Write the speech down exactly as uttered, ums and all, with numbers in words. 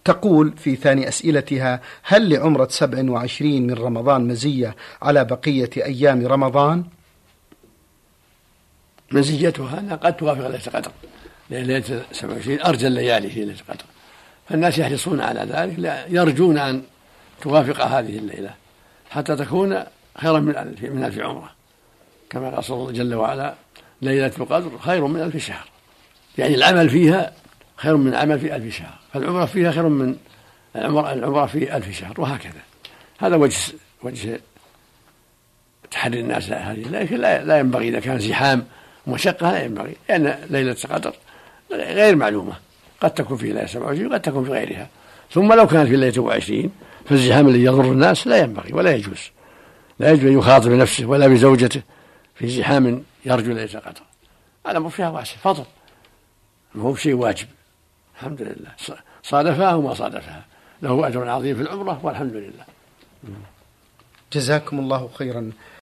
تقول في ثاني أسئلتها: هل لعمرة سبع وعشرين من رمضان مزية على بقية أيام رمضان؟ مزيتها أنها قد توافق ليلة القدر، لأن ليلة سبع وعشرين أرجى الليالي في ليلة القدر، فالناس يحرصون على ذلك، لا يرجون أن توافق هذه الليلة حتى تكون خيرا من ألف من ألف عمرة، كما قال الله جل وعلا: ليلة القدر خير من ألف شهر، يعني العمل فيها خير من العمل في ألف شهر، فالعمرة فيها خير من العمرة في ألف شهر، وهكذا. هذا وجه وجه تحري الناس هذه، لكن لا ينبغي إذا كان زحام ومشقة، لا ينبغي، لأن ليلة القدر غير معلومة، قد تكون في ليلة سبعة وعشرين وقد تكون في غيرها، ثم لو كانت في ليلة سبعة وعشرين فالزحام الذي يضر الناس لا ينبغي ولا يجوز، لا يجوز أن يخاطب نفسه ولا بزوجته في زحام يرجو ليلة القدر. الأمر فيها واسع، فضل، ما هو شيء واجب، الحمد لله، صادفها وما صادفها له أجر عظيم في العمرة، والحمد لله. جزاكم الله خيرا.